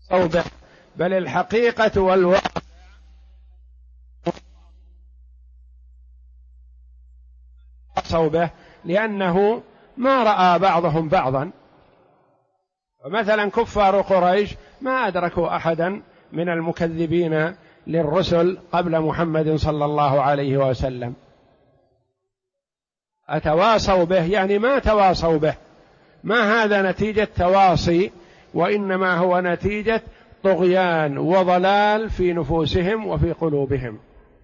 به، بل الحقيقة والواقع به، لأنه ما رأى بعضهم بعضا. مثلا كفار قريش ما أدركوا أحدا من المكذبين للرسل قبل محمد صلى الله عليه وسلم. أتواصوا به يعني ما تواصوا به، ما هذا نتيجة تواصي، وإنما هو نتيجة طغيان وضلال في نفوسهم وفي قلوبهم.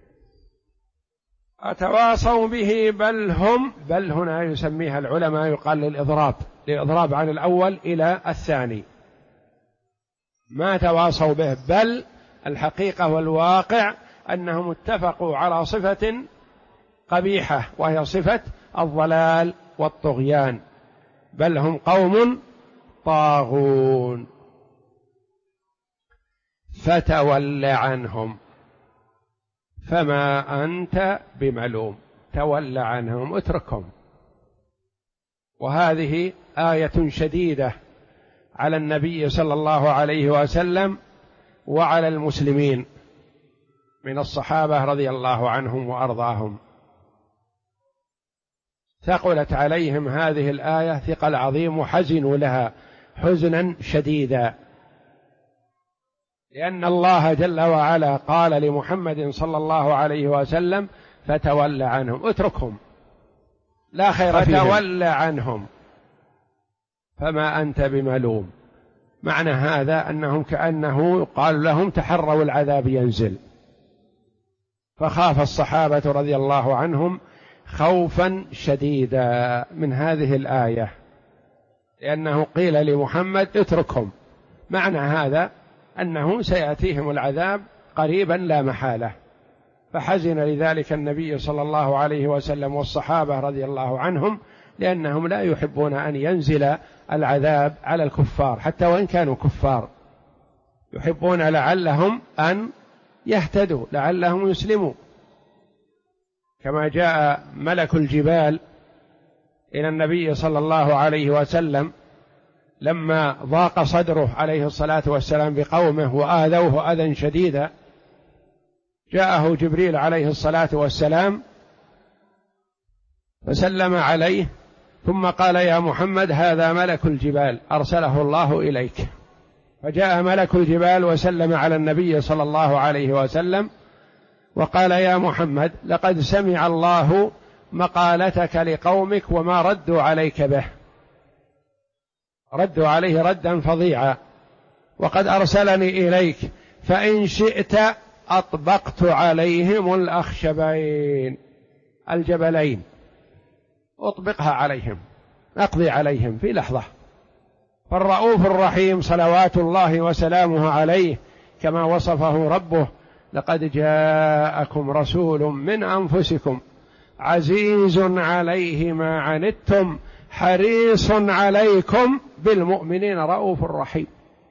أتواصوا به بل هنا يسميها العلماء يقال للإضراب عن الأول إلى الثاني. ما تواصوا به، بل الحقيقة والواقع أنهم اتفقوا على صفة قبيحة وهي صفة الضلال والطغيان، بل هم قوم طاغون. فتول عنهم فما أنت بملوم، تول عنهم، اتركهم. وهذه آية شديدة على النبي صلى الله عليه وسلم وعلى المسلمين من الصحابة رضي الله عنهم وأرضاهم. ثقلت عليهم هذه الآية ثقل عظيم، وحزنوا لها حزنا شديدا، لأن الله جل وعلا قال لمحمد صلى الله عليه وسلم فتول عنهم، اتركهم لا خير فيهم، فتول عنهم فما أنت بملوم. معنى هذا أنهم كأنه قال لهم تحروا العذاب ينزل، فخاف الصحابة رضي الله عنهم خوفا شديدا من هذه الآية، لأنه قيل لمحمد اتركهم، معنى هذا أنه سيأتيهم العذاب قريبا لا محالة. فحزن لذلك النبي صلى الله عليه وسلم والصحابة رضي الله عنهم، لأنهم لا يحبون أن ينزل العذاب على الكفار حتى وإن كانوا كفار، يحبون لعلهم أن يهتدوا، لعلهم يسلموا، كما جاء ملك الجبال إلى النبي صلى الله عليه وسلم لما ضاق صدره عليه الصلاة والسلام بقومه وآذوه أذى شديدا، جاءه جبريل عليه الصلاة والسلام فسلم عليه، ثم قال يا محمد هذا ملك الجبال أرسله الله إليك. فجاء ملك الجبال وسلم على النبي صلى الله عليه وسلم وقال يا محمد لقد سمع الله مقالتك لقومك وما ردوا عليك به، ردوا عليه ردا فظيعا، وقد أرسلني إليك فإن شئت أطبقت عليهم الأخشبين الجبلين، أطبقها عليهم، أقضي عليهم في لحظة. فالرؤوف الرحيم صلوات الله وسلامه عليه كما وصفه ربه لقد جاءكم رسول من أنفسكم عزيز عليه ما عنتم حريص عليكم بالمؤمنين رؤوف رحيم.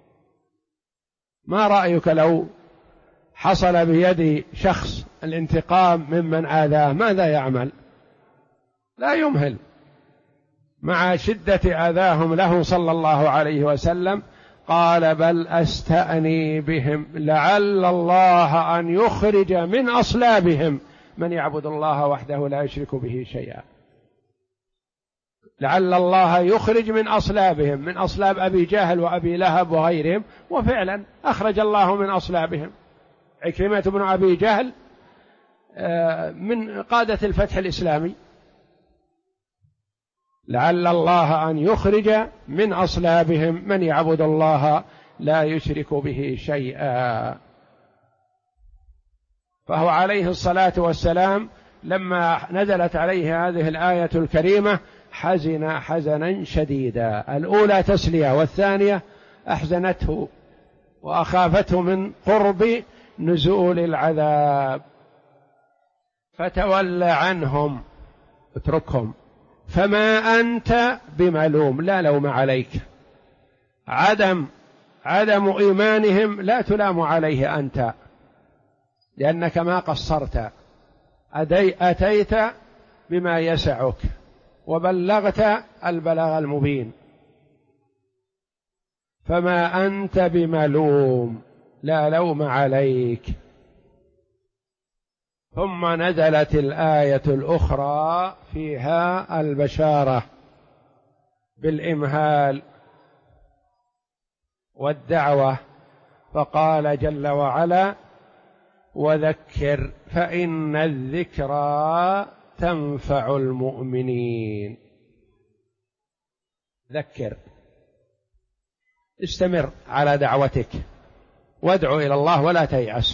ما رأيك لو حصل بيد شخص الانتقام ممن آذاه، ماذا يعمل؟ لا يمهل، مع شدة آذاهم له صلى الله عليه وسلم قال بل أستأني بهم لعل الله أن يخرج من أصلابهم من يعبد الله وحده لا يشرك به شيئا. لعل الله يخرج من أصلابهم، من أصلاب أبي جهل وأبي لهب وغيرهم، وفعلا أخرج الله من أصلابهم. عكرمة بن أبي جهل من قادة الفتح الإسلامي، لعل الله أن يخرج من أصلابهم من يعبد الله لا يشرك به شيئا. فهو عليه الصلاة والسلام لما نزلت عليه هذه الآية الكريمة حزن حزنا شديدا، الأولى تسلية والثانية أحزنته وأخافته من قرب نزول العذاب. فتول عنهم، اتركهم، فما أنت بملوم، لا لوم عليك. عدم إيمانهم لا تلام عليه أنت، لأنك ما قصرت، أتيت بما يسعك وبلغت البلاغ المبين. فما أنت بملوم، لا لوم عليك. ثم نزلت الآية الأخرى فيها البشارة بالإمهال والدعوة، فقال جل وعلا: وذكر فإن الذكرى تنفع المؤمنين. ذكر، استمر على دعوتك وادعو إلى الله ولا تيأس،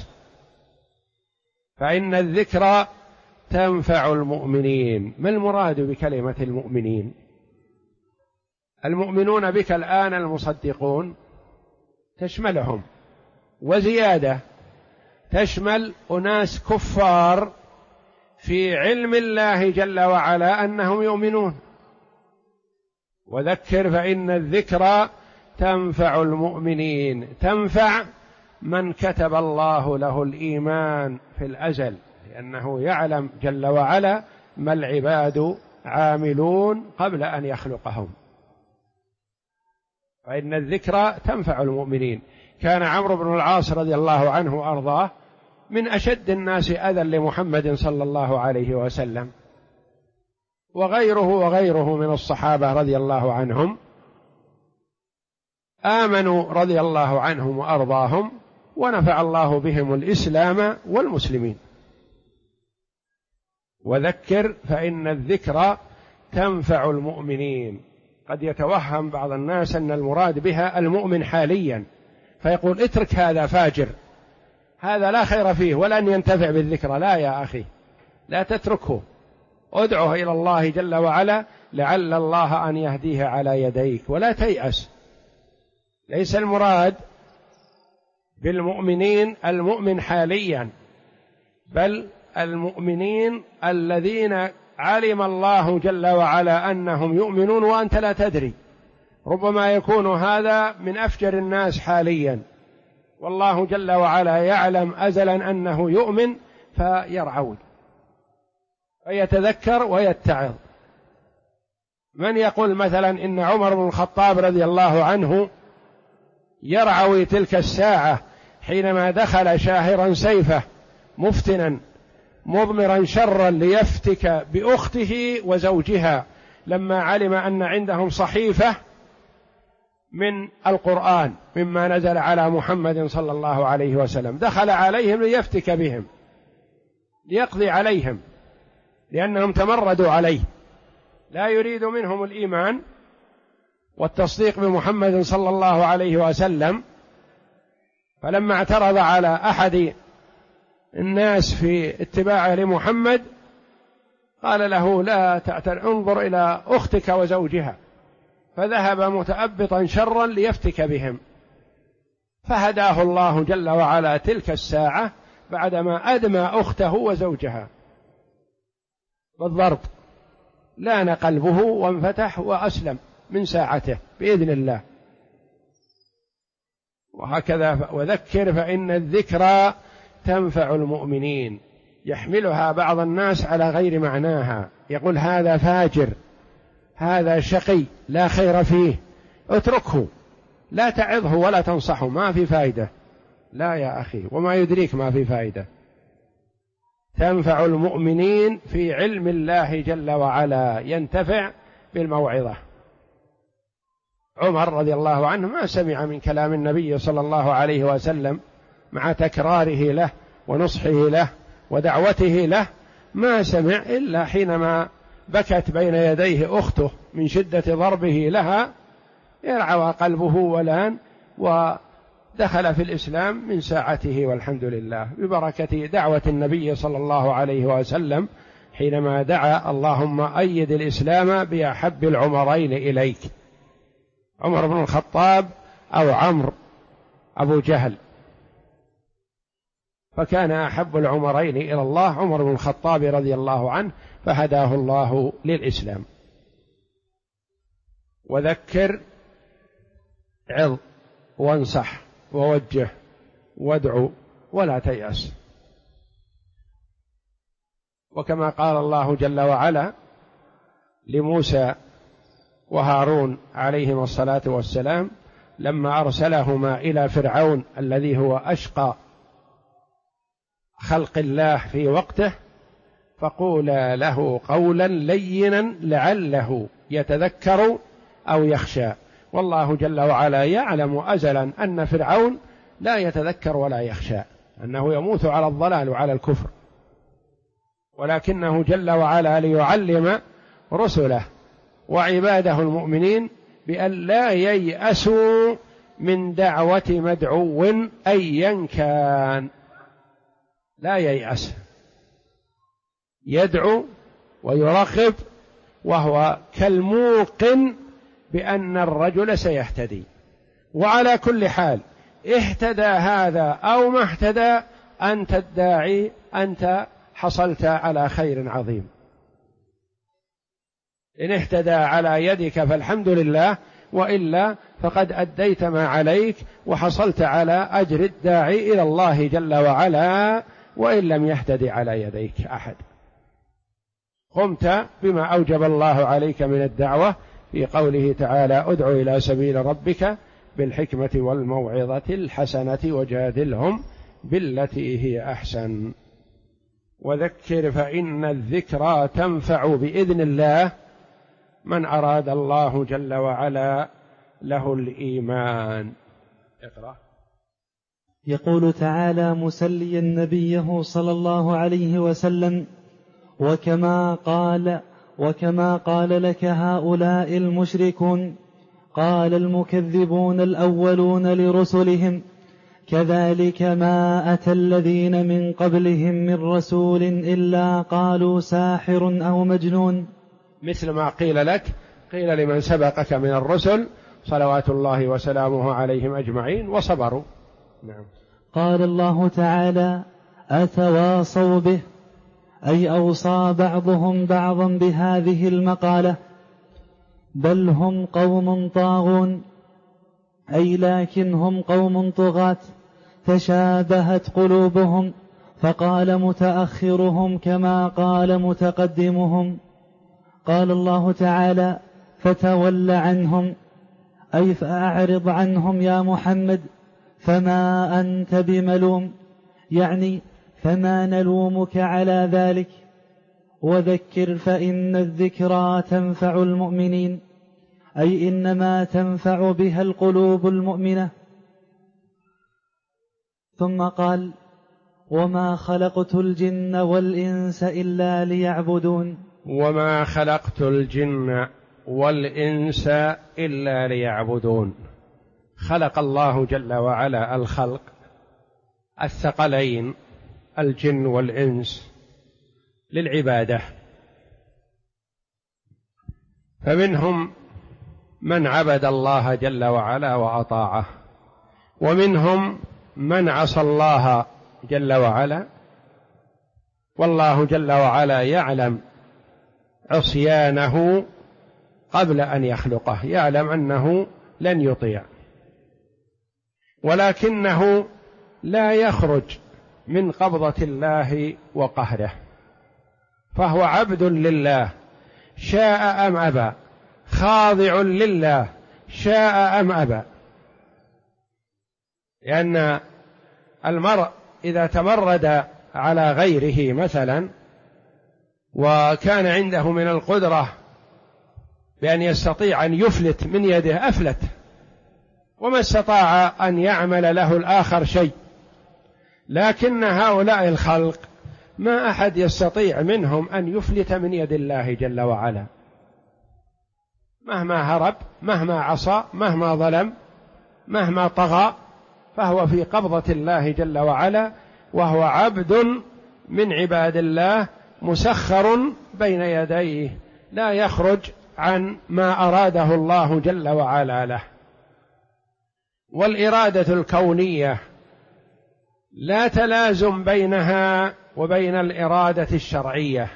فإن الذكرى تنفع المؤمنين. ما المراد بكلمة المؤمنين؟ المؤمنون بك الآن المصدقون تشملهم، وزيادة تشمل أناس كفار في علم الله جل وعلا أنهم يؤمنون. وذكر فإن الذكرى تنفع المؤمنين، تنفع من كتب الله له الإيمان في الأزل، لأنه يعلم جل وعلا ما العباد عاملون قبل أن يخلقهم. فإن الذكرى تنفع المؤمنين. كان عمرو بن العاص رضي الله عنه وأرضاه من أشد الناس أذى لمحمد صلى الله عليه وسلم، وغيره من الصحابة رضي الله عنهم آمنوا رضي الله عنهم وأرضاهم، ونفع الله بهم الإسلام والمسلمين. وذكر فإن الذكرى تنفع المؤمنين. قد يتوهم بعض الناس أن المراد بها المؤمن حاليا، فيقول اترك هذا فاجر، هذا لا خير فيه ولن ينتفع بالذكرى. لا يا أخي، لا تتركه، ادعه إلى الله جل وعلا لعل الله أن يهديه على يديك، ولا تيأس. ليس المراد بالمؤمنين المؤمن حاليا، بل المؤمنين الذين علم الله جل وعلا أنهم يؤمنون وأنت لا تدري. ربما يكون هذا من أفجر الناس حاليا، والله جل وعلا يعلم أزلا أنه يؤمن فيرعود ويتذكر ويتعظ. من يقول مثلا إن عمر بن الخطاب رضي الله عنه يرعوي تلك الساعة حينما دخل شاهرا سيفه مفتنا مضمرا شرا ليفتك بأخته وزوجها، لما علم أن عندهم صحيفة من القرآن مما نزل على محمد صلى الله عليه وسلم، دخل عليهم ليفتك بهم، ليقضي عليهم، لأنهم تمردوا عليه، لا يريد منهم الإيمان والتصديق بمحمد صلى الله عليه وسلم. فلما اعترض على أحد الناس في اتباعه لمحمد قال له: لا تعتر، انظر إلى أختك وزوجها، فذهب متأبطا شرا ليفتك بهم، فهداه الله جل وعلا تلك الساعة بعدما أدمى أخته وزوجها بالضرب، لان قلبه وانفتح وأسلم من ساعته بإذن الله. وهكذا وذكر فإن الذكرى تنفع المؤمنين. يحملها بعض الناس على غير معناها، يقول هذا فاجر، هذا شقي لا خير فيه، اتركه، لا تعظه ولا تنصحه، ما في فائدة. لا يا أخي، وما يدريك ما في فائدة. تنفع المؤمنين في علم الله جل وعلا، ينتفع بالموعظة. عمر رضي الله عنه ما سمع من كلام النبي صلى الله عليه وسلم مع تكراره له ونصحه له ودعوته له، ما سمع إلا حينما بكت بين يديه أخته من شدة ضربه لها، يرعوى قلبه ولان، ودخل في الإسلام من ساعته، والحمد لله ببركة دعوة النبي صلى الله عليه وسلم حينما دعا: اللهم أيد الإسلام بأحب العمرين إليك، عمر بن الخطاب أو عمرو أبو جهل، فكان أحب العمرين إلى الله عمر بن الخطاب رضي الله عنه، فهداه الله للإسلام. وذكر، عظ وانصح ووجه وادعو ولا تيأس. وكما قال الله جل وعلا لموسى وهارون عليهما الصلاة والسلام: لما أرسلهما إلى فرعون الذي هو أشقى خلق الله في وقته، فقولا له قولا لينا لعله يتذكر أو يخشى. والله جل وعلا يعلم أزلا أن فرعون لا يتذكر ولا يخشى، أنه يموت على الضلال وعلى الكفر، ولكنه جل وعلا ليعلم رسله وعباده المؤمنين بأن لا ييأسوا من دعوة مدعو أيا كان، لا ييأس، يدعو ويرغب وهو كالموقن بأن الرجل سيهتدي. وعلى كل حال اهتدى هذا أو ما اهتدى، أنت الداعي، أنت حصلت على خير عظيم. إن اهتدى على يدك فالحمد لله، وإلا فقد أديت ما عليك وحصلت على أجر الداعي إلى الله جل وعلا، وإن لم يهتدي على يديك أحد. قمت بما أوجب الله عليك من الدعوة في قوله تعالى: ادع إلى سبيل ربك بالحكمة والموعظة الحسنة وجادلهم بالتي هي أحسن وذكر فإن الذكرى تنفع بإذن الله من أراد الله جل وعلا له الإيمان. اقرأ. يقول تعالى مسليا نبيه صلى الله عليه وسلم: وكما قال لك هؤلاء المشركون قال المكذبون الأولون لرسلهم كذلك ما أتى الذين من قبلهم من رسول إلا قالوا ساحر أو مجنون. مثل ما قيل لك قيل لمن سبقك من الرسل صلوات الله وسلامه عليهم أجمعين وصبروا. نعم. قال الله تعالى: أتواصوا به، أي أوصى بعضهم بعضا بهذه المقالة. بل هم قوم طاغون، أي لكن هم قوم طغاة تشابهت قلوبهم، فقال متأخرهم كما قال متقدمهم. قال الله تعالى: فتول عنهم، أي فأعرض عنهم يا محمد، فما أنت بملوم، يعني فما نلومك على ذلك. وذكر فإن الذكرى تنفع المؤمنين، أي إنما تنفع بها القلوب المؤمنة. ثم قال: وما خلقت الجن والإنس إلا ليعبدون. وما خلقت الجن والإنس إلا ليعبدون. خلق الله جل وعلا الخلق الثقلين الجن والإنس للعبادة، فمنهم من عبد الله جل وعلا وأطاعه، ومنهم من عصى الله جل وعلا، والله جل وعلا يعلم عصيانه قبل أن يخلقه، يعلم أنه لن يطيع، ولكنه لا يخرج من قبضة الله وقهره، فهو عبد لله شاء أم أبى، خاضع لله شاء أم أبى. لأن المرء إذا تمرد على غيره مثلا وكان عنده من القدرة بأن يستطيع أن يفلت من يده أفلت، وما استطاع أن يعمل له الآخر شيء. لكن هؤلاء الخلق ما أحد يستطيع منهم أن يفلت من يد الله جل وعلا، مهما هرب، مهما عصى، مهما ظلم، مهما طغى، فهو في قبضة الله جل وعلا، وهو عبد من عباد الله مسخر بين يديه، لا يخرج عن ما أراده الله جل وعلا له. والإرادة الكونية لا تلازم بينها وبين الإرادة الشرعية،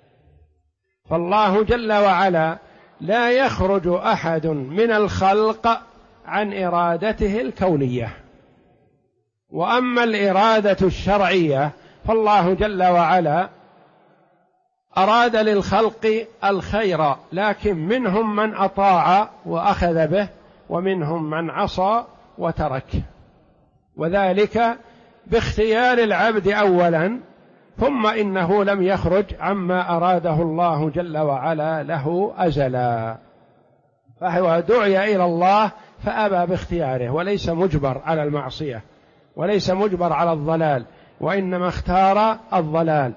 فالله جل وعلا لا يخرج أحد من الخلق عن إرادته الكونية. وأما الإرادة الشرعية فالله جل وعلا أراد للخلق الخير، لكن منهم من أطاع وأخذ به، ومنهم من عصى وترك، وذلك باختيار العبد أولا، ثم إنه لم يخرج عما أراده الله جل وعلا له أزلا، فهو دعي إلى الله فأبى باختياره، وليس مجبر على المعصية وليس مجبر على الضلال، وإنما اختار الضلال،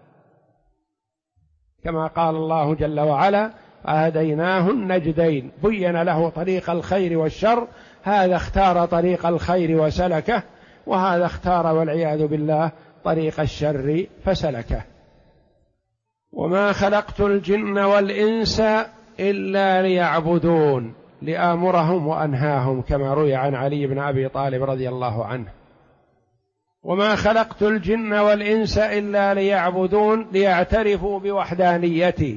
كما قال الله جل وعلا: هديناه النجدين، بين له طريق الخير والشر، هذا اختار طريق الخير وسلكه، وهذا اختار والعياذ بالله طريق الشر فسلكه. وما خلقت الجن والإنس إلا ليعبدون، لآمرهم وأنهاهم، كما روي عن علي بن أبي طالب رضي الله عنه: وما خلقت الجن والإنس إلا ليعبدون، ليعترفوا بوحدانيتي،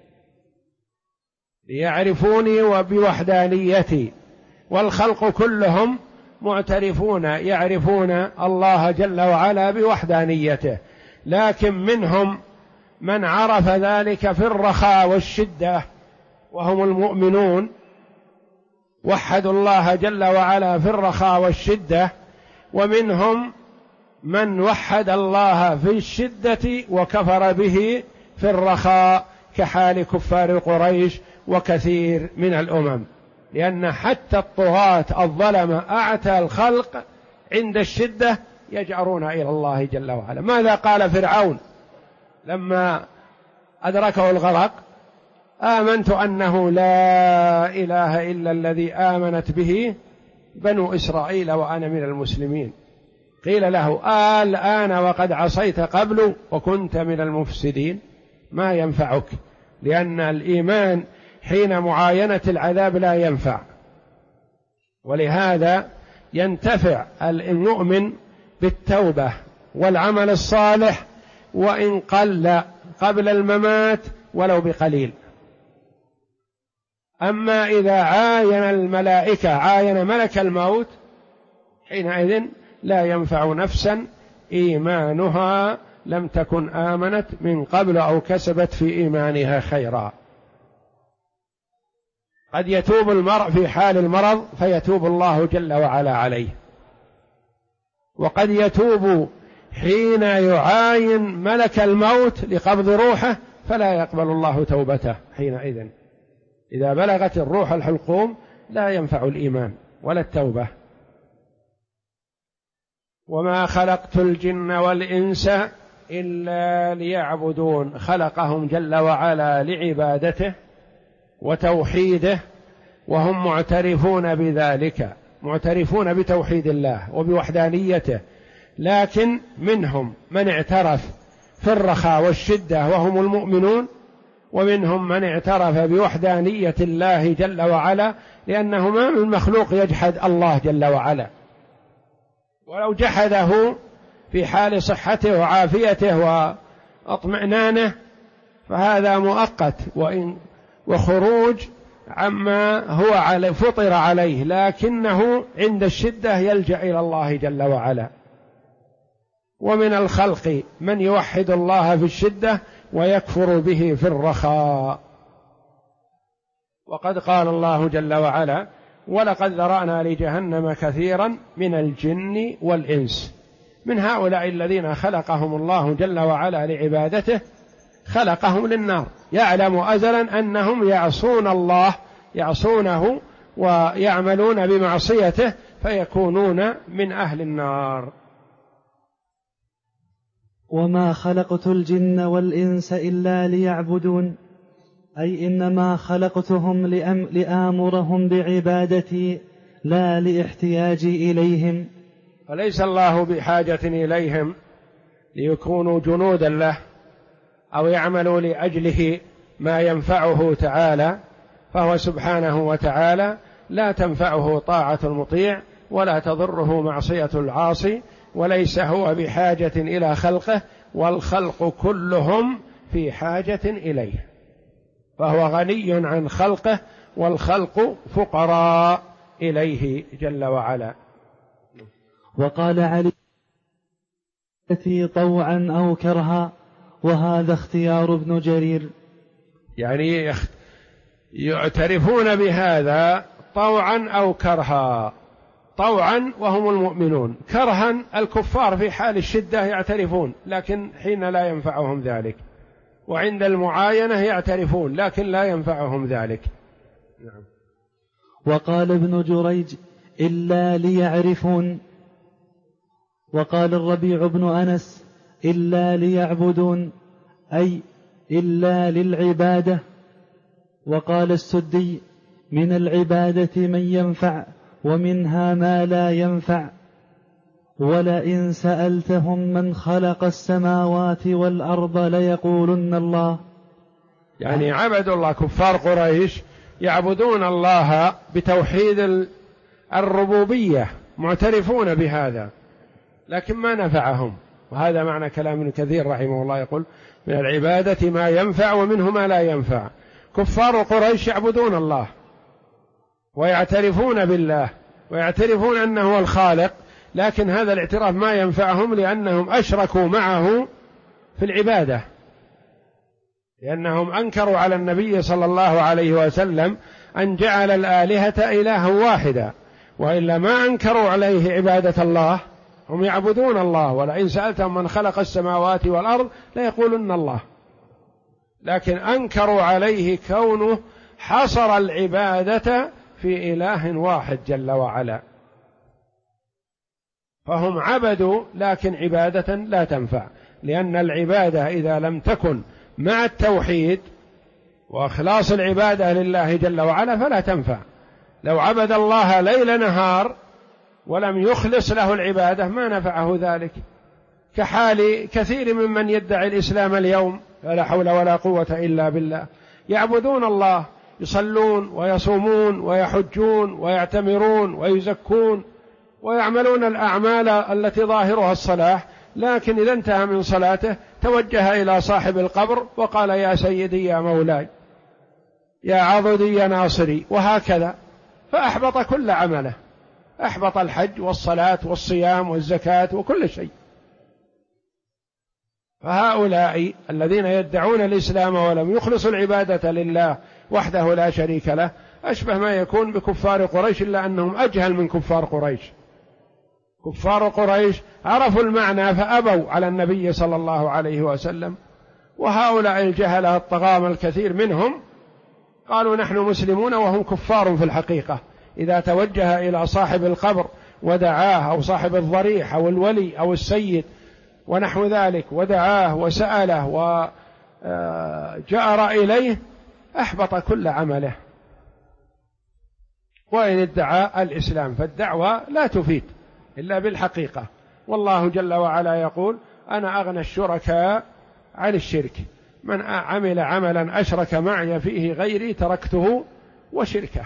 ليعرفوني وبوحدانيتي. والخلق كلهم معترفون يعرفون الله جل وعلا بوحدانيته، لكن منهم من عرف ذلك في الرخاء والشدة وهم المؤمنون، وحدوا الله جل وعلا في الرخاء والشدة، ومنهم من وحد الله في الشدة وكفر به في الرخاء، كحال كفار قريش وكثير من الأمم، لأن حتى الطغاة الظلمة أعتى الخلق عند الشدة يجأرون إلى الله جل وعلا. ماذا قال فرعون لما أدركه الغرق؟ آمنت أنه لا إله إلا الذي آمنت به بنو إسرائيل وأنا من المسلمين. قيل له: الآن وقد عصيت قبل وكنت من المفسدين؟ ما ينفعك، لأن الإيمان حين معاينة العذاب لا ينفع، ولهذا ينتفع المؤمن بالتوبة والعمل الصالح، وإن قل قبل الممات ولو بقليل. أما إذا عاين الملائكة، عاين ملك الموت، حينئذ لا ينفع نفسا إيمانها لم تكن آمنت من قبل أو كسبت في إيمانها خيرا. قد يتوب المرء في حال المرض فيتوب الله جل وعلا عليه، وقد يتوب حين يعاين ملك الموت لقبض روحه فلا يقبل الله توبته حينئذ. إذا بلغت الروح الحلقوم لا ينفع الإيمان ولا التوبة. وما خلقت الجن والإنس إلا ليعبدون، خلقهم جل وعلا لعبادته وتوحيده، وهم معترفون بذلك، معترفون بتوحيد الله وبوحدانيته، لكن منهم من اعترف في الرخاء والشدة وهم المؤمنون، ومنهم من اعترف بوحدانية الله جل وعلا، لأنه ما من مخلوق يجحد الله جل وعلا، ولو جحده في حال صحته وعافيته واطمئنانه فهذا مؤقت وخروج عما هو فطر عليه، لكنه عند الشدة يلجأ إلى الله جل وعلا. ومن الخلق من يوحد الله في الشدة ويكفر به في الرخاء. وقد قال الله جل وعلا: ولقد ذرأنا لجهنم كثيرا من الجن والإنس. من هؤلاء الذين خلقهم الله جل وعلا لعبادته، خلقهم للنار، يعلم أزلا أنهم يعصون الله، يعصونه ويعملون بمعصيته فيكونون من أهل النار. وما خلقت الجن والإنس إلا ليعبدون، أي إنما خلقتهم لآمرهم بعبادتي لا لاحتياجي إليهم. فليس الله بحاجة إليهم ليكونوا جنودا له أو يعملوا لأجله ما ينفعه تعالى، فهو سبحانه وتعالى لا تنفعه طاعة المطيع ولا تضره معصية العاصي، وليس هو بحاجة إلى خلقه، والخلق كلهم في حاجة إليه، فهو غني عن خلقه، والخلق فقراء إليه جل وعلا. وقال علي: طوعا أو كرها، وهذا اختيار ابن جرير. يعني يعترفون بهذا طوعا أو كرها. طوعا وهم المؤمنون، كرها الكفار في حال الشدة يعترفون لكن حين لا ينفعهم ذلك، وعند المعاينة يعترفون لكن لا ينفعهم ذلك. نعم. وقال ابن جريج إلا ليعرفون. وقال الربيع بن أنس إلا ليعبدون، أي إلا للعبادة. وقال السدي من العبادة من ينفع ومنها ما لا ينفع. ولئن سألتهم من خلق السماوات والأرض ليقولن الله. يعني عبدوا الله، كفار قريش يعبدون الله بتوحيد الربوبية، معترفون بهذا لكن ما نفعهم، وهذا معنى كلام ابن كثير رحمه الله، يقول من العبادة ما ينفع ومنه ما لا ينفع. كفار قريش يعبدون الله ويعترفون بالله ويعترفون أنه هو الخالق، لكن هذا الاعتراف ما ينفعهم لأنهم أشركوا معه في العبادة، لأنهم أنكروا على النبي صلى الله عليه وسلم أن جعل الآلهة إلها واحدا، وإلا ما أنكروا عليه عبادة الله، هم يعبدون الله. ولئن سألتهم من خلق السماوات والأرض ليقولن الله، لكن أنكروا عليه كونه حصر العبادة في إله واحد جل وعلا، فهم عبدوا لكن عبادة لا تنفع، لأن العبادة إذا لم تكن مع التوحيد وإخلاص العبادة لله جل وعلا فلا تنفع. لو عبد الله ليل نهار ولم يخلص له العبادة ما نفعه ذلك، كحال كثير ممن يدعي الإسلام اليوم، لا حول ولا قوة إلا بالله، يعبدون الله، يصلون ويصومون ويحجون ويعتمرون ويزكون ويعملون الأعمال التي ظاهرها الصلاح، لكن إذا انتهى من صلاته توجه إلى صاحب القبر وقال يا سيدي يا مولاي يا عضدي يا ناصري، وهكذا، فأحبط كل عمله، أحبط الحج والصلاة والصيام والزكاة وكل شيء. فهؤلاء الذين يدعون الإسلام ولم يخلصوا العبادة لله وحده لا شريك له أشبه ما يكون بكفار قريش، إلا أنهم أجهل من كفار قريش. كفار قريش عرفوا المعنى فأبوا على النبي صلى الله عليه وسلم، وهؤلاء الجهلة الطغام الكثير منهم قالوا نحن مسلمون وهم كفار في الحقيقة. إذا توجه إلى صاحب القبر ودعاه، أو صاحب الضريح أو الولي أو السيد ونحو ذلك، ودعاه وسأله وجأر إليه، أحبط كل عمله. وإن ادعى الإسلام فالدعوة لا تفيد إلا بالحقيقة، والله جل وعلا يقول أنا أغنى الشركاء عن الشرك، من عمل عملا أشرك معي فيه غيري تركته وشركه.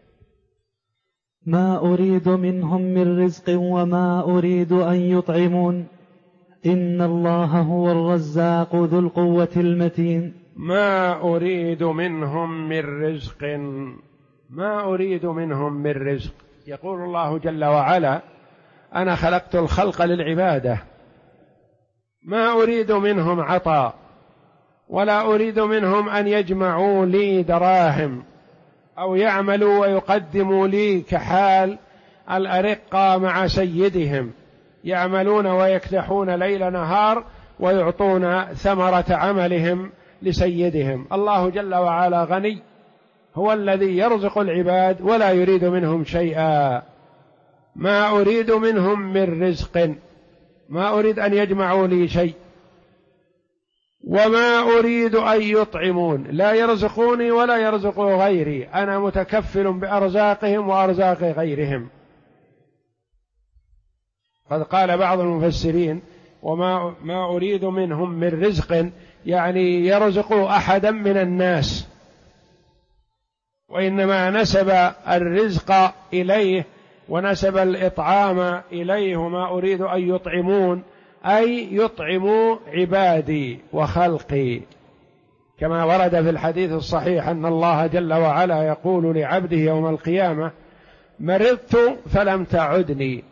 ما أريد منهم من رزق وما أريد أن يطعمون إن الله هو الرزاق ذو القوة المتين. ما أريد منهم من رزق، ما أريد منهم من رزق. يقول الله جل وعلا أنا خلقت الخلق للعبادة، ما أريد منهم عطاء، ولا أريد منهم أن يجمعوا لي دراهم أو يعملوا ويقدموا لي كحال الأرقة مع سيدهم، يعملون ويكدحون ليل نهار ويعطون ثمرة عملهم لسيدهم. الله جل وعلا غني، هو الذي يرزق العباد ولا يريد منهم شيئا. ما أريد منهم من رزق، ما أريد أن يجمعوا لي شيء، وما أريد أن يطعمون، لا يرزقوني ولا يرزقوا غيري، أنا متكفل بأرزاقهم وأرزاق غيرهم. قد قال بعض المفسرين ما أريد منهم من رزق، يعني يرزقوا أحدا من الناس، وإنما نسب الرزق إليه ونسب الإطعام إليه. وما أريد أن يطعمون أي يطعموا عبادي وخلقي، كما ورد في الحديث الصحيح أن الله جل وعلا يقول لعبده يوم القيامة مرضت فلم تعدني،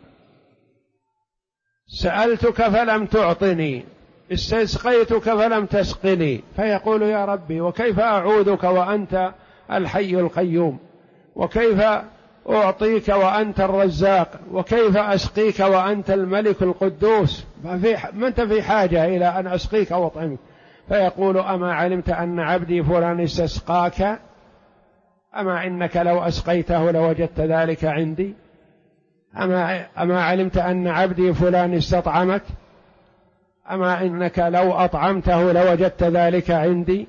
سألتك فلم تعطني، استسقيتك فلم تسقني، فيقول يا ربي وكيف أعوذك وأنت الحي القيوم، وكيف أعطيك وأنت الرزاق، وكيف أسقيك وأنت الملك القدوس، ما أنت في حاجة إلى أن أسقيك أو أطعمك. فيقول أما علمت أن عبدي فلان استسقاك، أما إنك لو أسقيته لوجدت ذلك عندي، أما علمت أن عبدي فلان استطعمك، أما إنك لو أطعمته لوجدت ذلك عندي،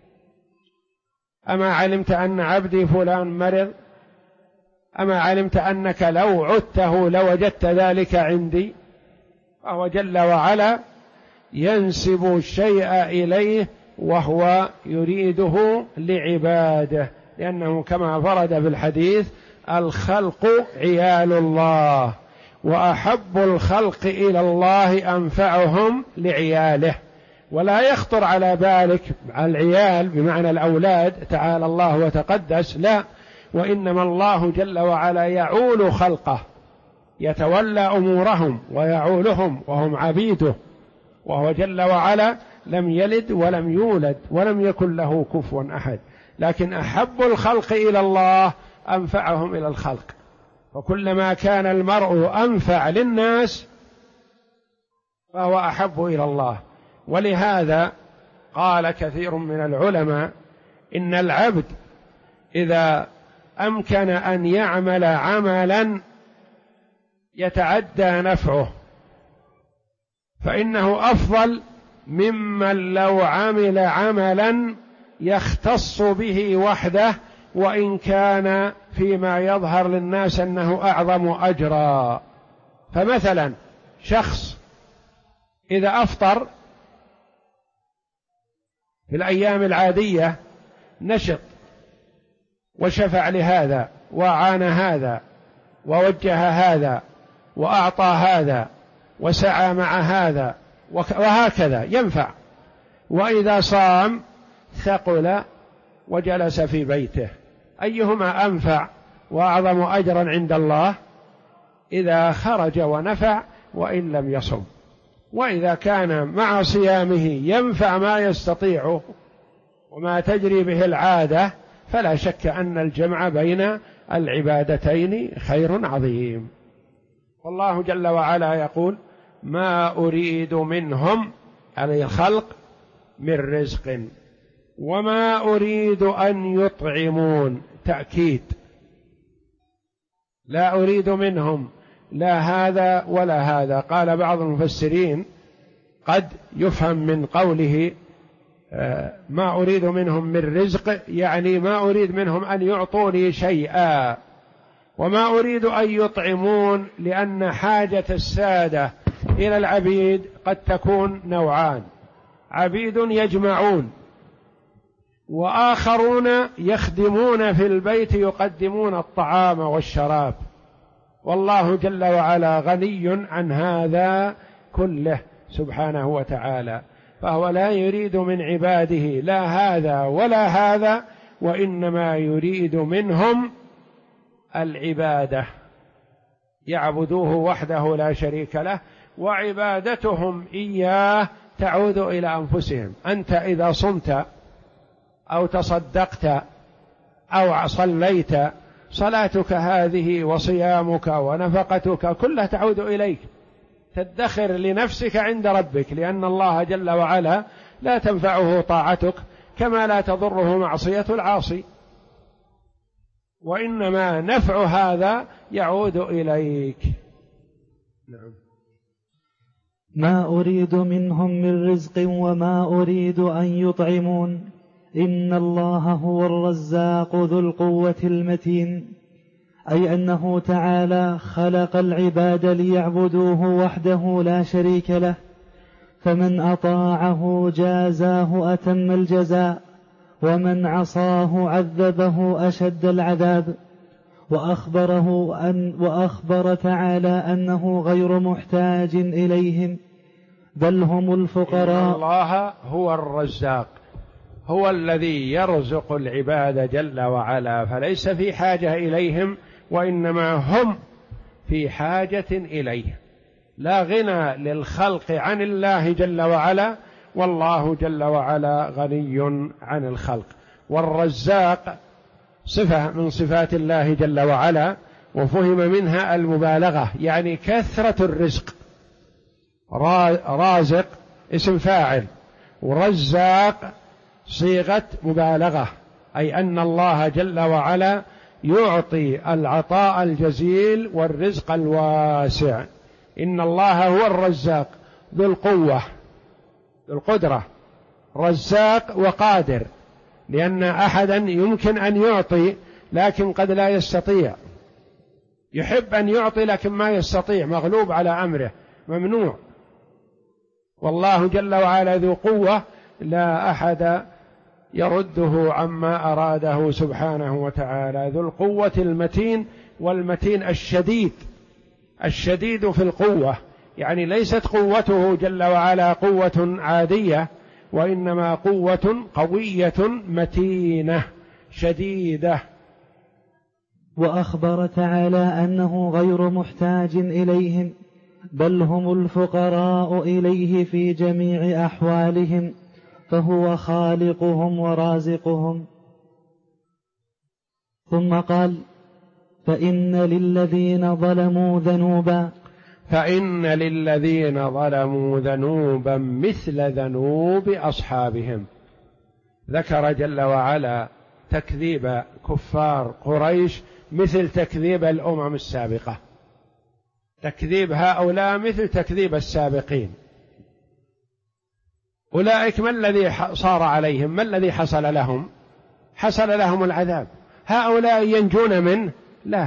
أما علمت أن عبدي فلان مرض، أما علمت أنك لو عدته لوجدت ذلك عندي. فهو جل وعلا ينسب الشيء إليه وهو يريده لعباده، لأنه كما ورد في الحديث الخلق عيال الله، وأحب الخلق إلى الله أنفعهم لعياله. ولا يخطر على بالك العيال بمعنى الأولاد تعالى الله وتقدس، لا، وإنما الله جل وعلا يعول خلقه، يتولى أمورهم ويعولهم وهم عبيده، وهو جل وعلا لم يلد ولم يولد ولم يكن له كفوا أحد، لكن أحب الخلق إلى الله أنفعهم إلى الخلق. وكلما كان المرء أنفع للناس فهو أحب إلى الله. ولهذا قال كثير من العلماء إن العبد إذا أمكن أن يعمل عملا يتعدى نفعه فإنه أفضل ممن لو عمل عملا يختص به وحده، وإن كان فيما يظهر للناس أنه أعظم أجرا. فمثلا شخص إذا أفطر في الأيام العادية نشط وشفع لهذا وعان هذا ووجه هذا وأعطى هذا وسعى مع هذا وهكذا ينفع. وإذا صام ثقل وجلس في بيته، أيهما أنفع وأعظم أجرا عند الله؟ إذا خرج ونفع وإن لم يصم. وإذا كان مع صيامه ينفع ما يستطيعه وما تجري به العادة فلا شك أن الجمع بين العبادتين خير عظيم. والله جل وعلا يقول ما أريد منهم على الخلق من رزق وما أريد أن يطعمون، تأكيد، لا أريد منهم لا هذا ولا هذا. قال بعض المفسرين قد يفهم من قوله ما أريد منهم من رزق يعني ما أريد منهم أن يعطوني شيئا، وما أريد أن يطعمون، لأن حاجة السادة إلى العبيد قد تكون نوعان: عبيد يجمعون، وآخرون يخدمون في البيت يقدمون الطعام والشراب، والله جل وعلا غني عن هذا كله سبحانه وتعالى. فهو لا يريد من عباده لا هذا ولا هذا، وإنما يريد منهم العبادة، يعبدوه وحده لا شريك له، وعبادتهم إياه تعود إلى أنفسهم. أنت إذا صمت أو تصدقت أو صليت، صلاتك هذه وصيامك ونفقتك كلها تعود إليك، تدخر لنفسك عند ربك، لأن الله جل وعلا لا تنفعه طاعتك كما لا تضره معصية العاصي، وإنما نفع هذا يعود إليك. نعم. ما أريد منهم من رزق وما أريد أن يطعمون إن الله هو الرزاق ذو القوة المتين، أي أنه تعالى خلق العباد ليعبدوه وحده لا شريك له، فمن أطاعه جازاه أتم الجزاء، ومن عصاه عذبه أشد العذاب. وأخبر تعالى أنه غير محتاج إليهم، بل هم الفقراء. إن الله هو الرزاق، هو الذي يرزق العباد جل وعلا، فليس في حاجة إليهم، وإنما هم في حاجة إليه. لا غنى للخلق عن الله جل وعلا، والله جل وعلا غني عن الخلق. والرزاق صفة من صفات الله جل وعلا، وفهم منها المبالغة، يعني كثرة الرزق. رازق اسم فاعل، ورزاق صيغة مبالغة، أي أن الله جل وعلا يعطي العطاء الجزيل والرزق الواسع. إن الله هو الرزاق ذو القوة ذو القدرة، رزاق وقادر، لأن أحدا يمكن أن يعطي لكن قد لا يستطيع، يحب أن يعطي لكن ما يستطيع، مغلوب على أمره، ممنوع. والله جل وعلا ذو قوة لا أحد يرده عما أراده سبحانه وتعالى، ذو القوة المتين، والمتين الشديد، الشديد في القوة، يعني ليست قوته جل وعلا قوة عادية، وإنما قوة قوية متينة شديدة. وأخبر تعالى أنه غير محتاج إليهم، بل هم الفقراء إليه في جميع أحوالهم، فهو خالقهم ورازقهم. ثم قال: فإن للذين ظلموا ذنوبا مثل ذنوب أصحابهم. ذكر جل وعلا تكذيب كفار قريش مثل تكذيب الأمم السابقة، تكذيب هؤلاء مثل تكذيب السابقين. أولئك ما الذي صار عليهم؟ ما الذي حصل لهم؟ حصل لهم العذاب. هؤلاء ينجون منه؟ لا،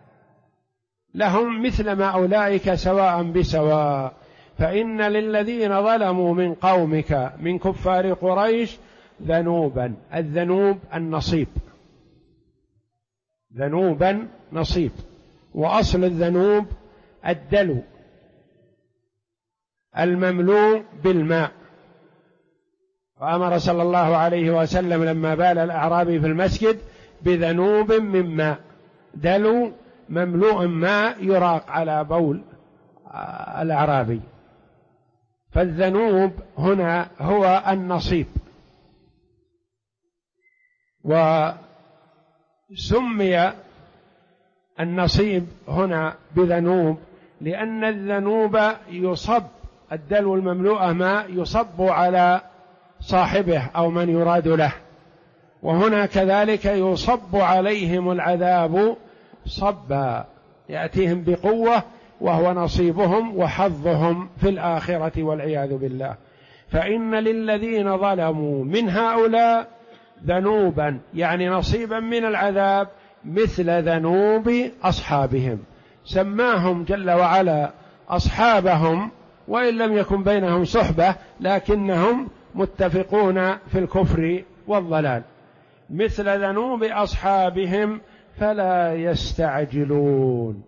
لهم مثل ما أولئك سواء بسواء. فإن للذين ظلموا من قومك من كفار قريش ذنوبا، الذنوب النصيب، ذنوبا نصيب، وأصل الذنوب الدلو المملوء بالماء. وأمر صلى الله عليه وسلم لما بال الأعرابي في المسجد بذنوب من ماء، دلو مملوء ماء يراق على بول الأعرابي. فالذنوب هنا هو النصيب، وسمي النصيب هنا بذنوب لأن الذنوب يصب، الدلو المملوء ماء يصب على صاحبه أو من يراد له، وهنا كذلك يصب عليهم العذاب صبا، يأتيهم بقوة وهو نصيبهم وحظهم في الآخرة والعياذ بالله. فإن للذين ظلموا من هؤلاء ذنوبا، يعني نصيبا من العذاب مثل ذنوب أصحابهم. سماهم جل وعلا أصحابهم، وإن لم يكن بينهم صحبة لكنهم متفقون في الكفر والضلال. مثل ذنوب أصحابهم فلا يستعجلون،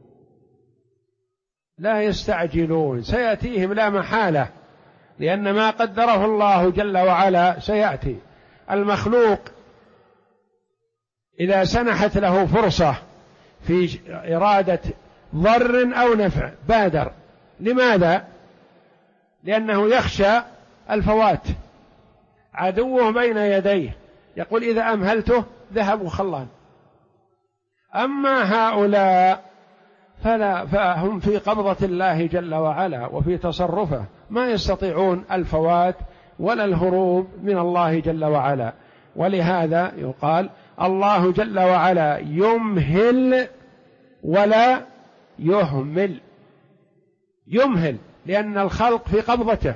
لا يستعجلون، سيأتيهم لا محالة، لأن ما قدره الله جل وعلا سيأتي. المخلوق إذا سنحت له فرصة في إرادة ضر أو نفع بادر. لماذا؟ لأنه يخشى الفوات، عدوه بين يديه، يقول إذا أمهلته ذهب وخلان. أما هؤلاء فهم في قبضة الله جل وعلا وفي تصرفه، ما يستطيعون الفوات ولا الهروب من الله جل وعلا. ولهذا يقال الله جل وعلا يمهل ولا يهمل. يمهل لأن الخلق في قبضته.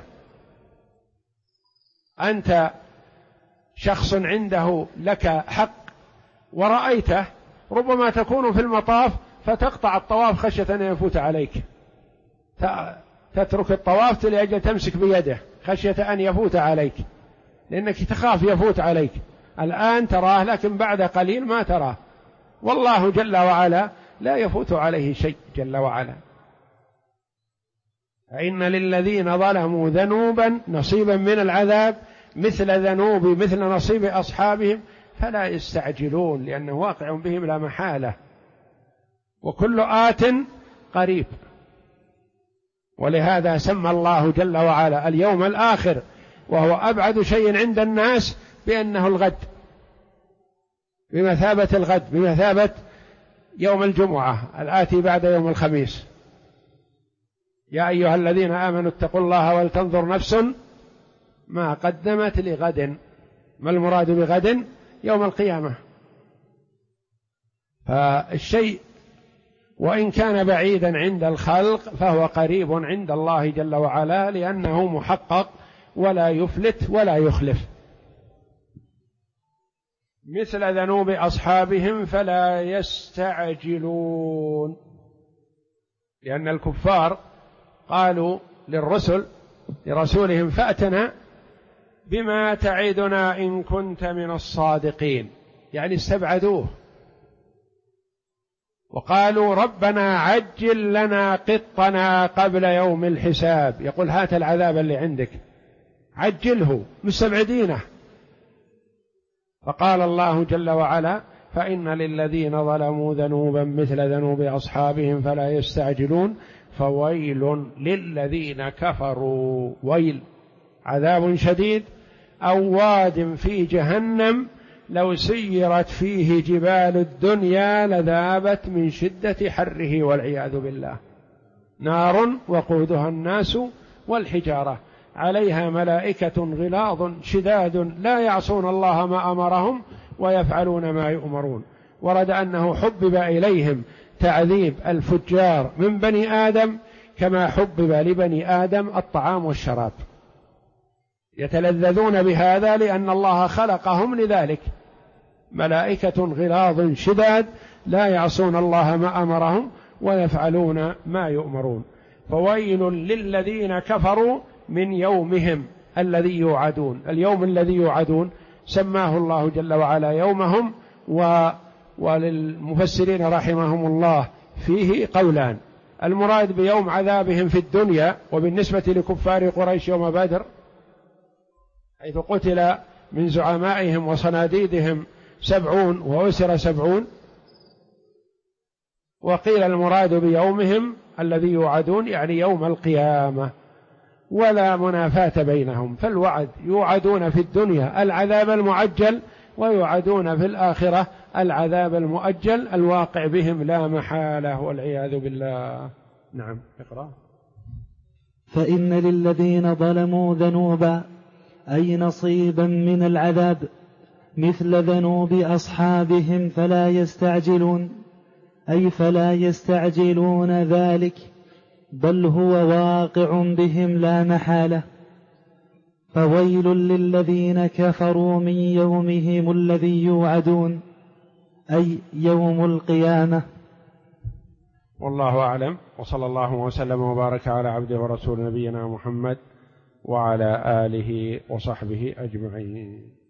أنت شخص عنده لك حق ورأيته، ربما تكون في المطاف فتقطع الطواف خشية أن يفوت عليك، تترك الطواف لأجل تمسك بيده خشية أن يفوت عليك، لأنك تخاف يفوت عليك. الآن تراه لكن بعد قليل ما تراه. والله جل وعلا لا يفوت عليه شيء جل وعلا. فإن للذين ظلموا ذنوبا، نصيبا من العذاب مثل نصيب أصحابهم، فلا يستعجلون لأنه واقع بهم لا محالة، وكل آت قريب. ولهذا سمى الله جل وعلا اليوم الآخر وهو أبعد شيء عند الناس بأنه الغد، بمثابة الغد، بمثابة يوم الجمعة الآتي بعد يوم الخميس. يا أيها الذين آمنوا اتقوا الله ولتنظر نفس ما قدمت لغد. ما المراد بغد؟ يوم القيامة. فالشيء وإن كان بعيدا عند الخلق فهو قريب عند الله جل وعلا، لأنه محقق ولا يفلت ولا يخلف. مثل ذنوب أصحابهم فلا يستعجلون، لأن الكفار قالوا لرسولهم فأتنا بما تعدنا إن كنت من الصادقين، يعني استبعدوه وقالوا ربنا عجل لنا قطنا قبل يوم الحساب. يقول هات العذاب اللي عندك عجله، مستبعدينه. فقال الله جل وعلا فإن للذين ظلموا ذنوبا مثل ذنوب أصحابهم فلا يستعجلون فويل للذين كفروا. ويل عذاب شديد أو واد في جهنم لو سيرت فيه جبال الدنيا لذابت من شدة حره والعياذ بالله. نار وقودها الناس والحجارة عليها ملائكة غلاظ شداد لا يعصون الله ما أمرهم ويفعلون ما يؤمرون. ورد أنه حبب إليهم تعذيب الفجار من بني آدم كما حبب لبني آدم الطعام والشراب، يتلذذون بهذا لأن الله خلقهم لذلك. ملائكة غلاظ شداد لا يعصون الله ما أمرهم ويفعلون ما يؤمرون. فويل للذين كفروا من يومهم الذي يوعدون. اليوم الذي يوعدون سماه الله جل وعلا يومهم، وللمفسرين رحمهم الله فيه قولان: المراد بيوم عذابهم في الدنيا، وبالنسبة لكفار قريش يوم بدر حيث قتل من زعمائهم وصناديدهم 70 وأسر 70، وقيل المراد بيومهم الذي يوعدون يعني يوم القيامة، ولا منافاة بينهم. فالوعد يوعدون في الدنيا العذاب المعجل، ويوعدون في الآخرة العذاب المؤجل الواقع بهم لا محالة والعياذ بالله. نعم اقرأ. فإن للذين ظلموا ذنوبا أي نصيبا من العذاب مثل ذنوب أصحابهم فلا يستعجلون، أي فلا يستعجلون ذلك، بل هو واقع بهم لا محالة. فويل للذين كفروا من يومهم الذي يوعدون، أي يوم القيامة. والله أعلم، وصلى الله وسلم وبارك على عبده ورسول نبينا محمد وعلى آله وصحبه أجمعين.